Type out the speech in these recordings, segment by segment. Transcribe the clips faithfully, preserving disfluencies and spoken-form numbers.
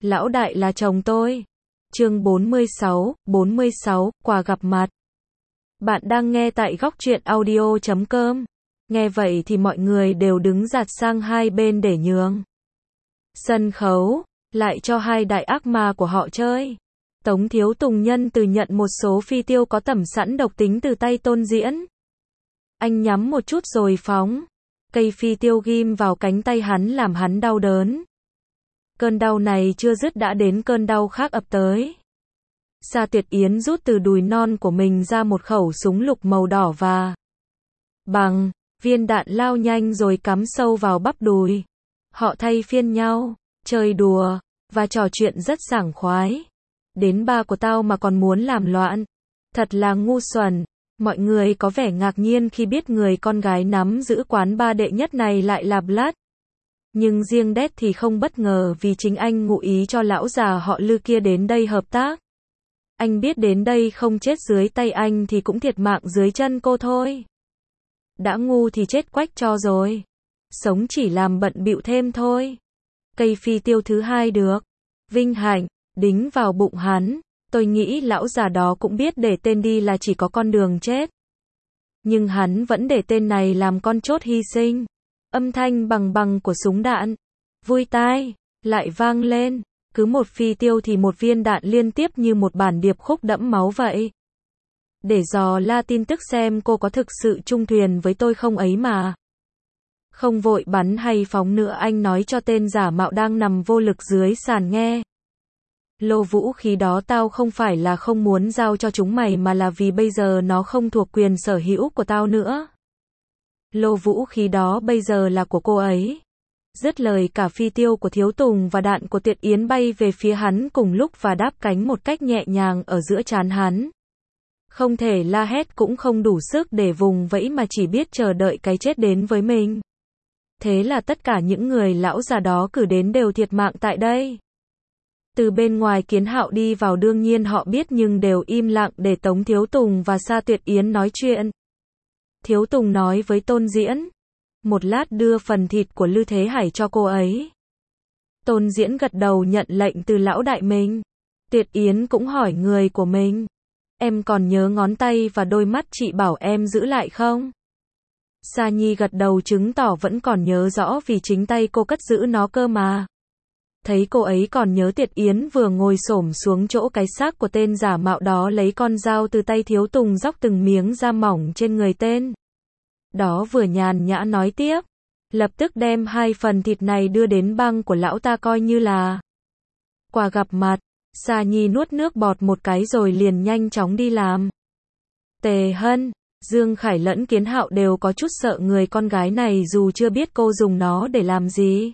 Lão đại là chồng tôi. Chương bốn mươi sáu, bốn mươi sáu, quà gặp mặt. Bạn đang nghe tại góc truyện audio chấm com. Nghe vậy thì mọi người đều đứng dạt sang hai bên để nhường sân khấu, lại cho hai đại ác ma của họ chơi. Tống Thiếu Tùng nhân từ nhận một số phi tiêu có tẩm sẵn độc tính từ tay Tôn Diễn. Anh nhắm một chút rồi phóng. Cây phi tiêu ghim vào cánh tay hắn làm hắn đau đớn. Cơn đau này chưa dứt đã đến cơn đau khác ập tới. Sa Tuyệt Yến rút từ đùi non của mình ra một khẩu súng lục màu đỏ và bằng, viên đạn lao nhanh rồi cắm sâu vào bắp đùi. Họ thay phiên nhau, chơi đùa, và trò chuyện rất sảng khoái. Đến ba của tao mà còn muốn làm loạn. Thật là ngu xuẩn. Mọi người có vẻ ngạc nhiên khi biết người con gái nắm giữ quán ba đệ nhất này lại là Blood. Nhưng riêng Đét thì không bất ngờ vì chính anh ngụ ý cho lão già họ Lư kia đến đây hợp tác. Anh biết đến đây không chết dưới tay anh thì cũng thiệt mạng dưới chân cô thôi. Đã ngu thì chết quách cho rồi. Sống chỉ làm bận bịu thêm thôi. Cây phi tiêu thứ hai được. Vinh hạnh, đính vào bụng hắn. Tôi nghĩ lão già đó cũng biết để tên đi là chỉ có con đường chết. Nhưng hắn vẫn để tên này làm con chốt hy sinh. Âm thanh bằng bằng của súng đạn, vui tai, lại vang lên. Cứ một phi tiêu thì một viên đạn liên tiếp như một bản điệp khúc đẫm máu vậy. Để dò la tin tức xem cô có thực sự chung thuyền với tôi không ấy mà. Không vội bắn hay phóng nữa, anh nói cho tên giả mạo đang nằm vô lực dưới sàn nghe. Lô vũ khí đó tao không phải là không muốn giao cho chúng mày mà là vì bây giờ nó không thuộc quyền sở hữu của tao nữa. Lô vũ khí đó bây giờ là của cô ấy. Dứt lời cả phi tiêu của Thiếu Tùng và đạn của Tuyệt Yến bay về phía hắn cùng lúc và đáp cánh một cách nhẹ nhàng ở giữa trán hắn. Không thể la hét cũng không đủ sức để vùng vẫy mà chỉ biết chờ đợi cái chết đến với mình. Thế là tất cả những người lão già đó cử đến đều thiệt mạng tại đây. Từ bên ngoài Kiến Hạo đi vào đương nhiên họ biết nhưng đều im lặng để Tống Thiếu Tùng và Sa Tuyệt Yến nói chuyện. Thiếu Tùng nói với Tôn Diễn. Một lát đưa phần thịt của Lư Thế Hải cho cô ấy. Tôn Diễn gật đầu nhận lệnh từ lão đại mình. Tuyệt Yến cũng hỏi người của mình. Em còn nhớ ngón tay và đôi mắt chị bảo em giữ lại không? Sa Nhi gật đầu chứng tỏ vẫn còn nhớ rõ vì chính tay cô cất giữ nó cơ mà. Thấy cô ấy còn nhớ, Tuyệt Yến vừa ngồi xổm xuống chỗ cái xác của tên giả mạo đó lấy con dao từ tay Thiếu Tùng róc từng miếng da mỏng trên người tên đó vừa nhàn nhã nói tiếp. Lập tức đem hai phần thịt này đưa đến băng của lão ta coi như là quà gặp mặt. Sa Nhi nuốt nước bọt một cái rồi liền nhanh chóng đi làm. Tề Hân, Dương Khải lẫn Kiến Hạo đều có chút sợ người con gái này dù chưa biết cô dùng nó để làm gì.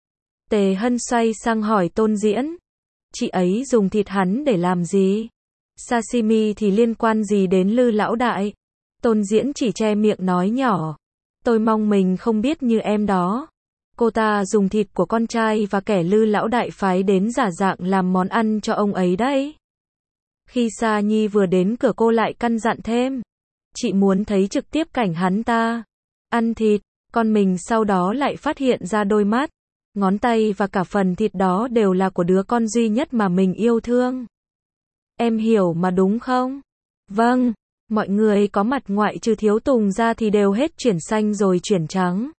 Tề Hân xoay sang hỏi Tôn Diễn. Chị ấy dùng thịt hắn để làm gì? Sashimi thì liên quan gì đến Lư lão đại? Tôn Diễn chỉ che miệng nói nhỏ. Tôi mong mình không biết như em đó. Cô ta dùng thịt của con trai và kẻ Lư lão đại phái đến giả dạng làm món ăn cho ông ấy đấy. Khi Sa Nhi vừa đến cửa cô lại căn dặn thêm. Chị muốn thấy trực tiếp cảnh hắn ta ăn thịt, còn mình sau đó lại phát hiện ra đôi mắt, ngón tay và cả phần thịt đó đều là của đứa con duy nhất mà mình yêu thương. Em hiểu mà đúng không? Vâng. Mọi người có mặt ngoại trừ Thiếu Tùng ra thì đều hết chuyển xanh rồi chuyển trắng.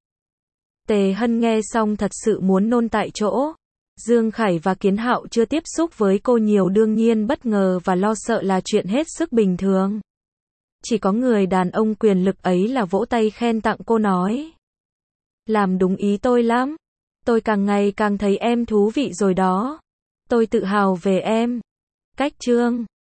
Tề Hân nghe xong thật sự muốn nôn tại chỗ. Dương Khải và Kiến Hạo chưa tiếp xúc với cô nhiều đương nhiên bất ngờ và lo sợ là chuyện hết sức bình thường. Chỉ có người đàn ông quyền lực ấy là vỗ tay khen tặng cô nói. Làm đúng ý tôi lắm. Tôi càng ngày càng thấy em thú vị rồi đó. Tôi tự hào về em. Cách chương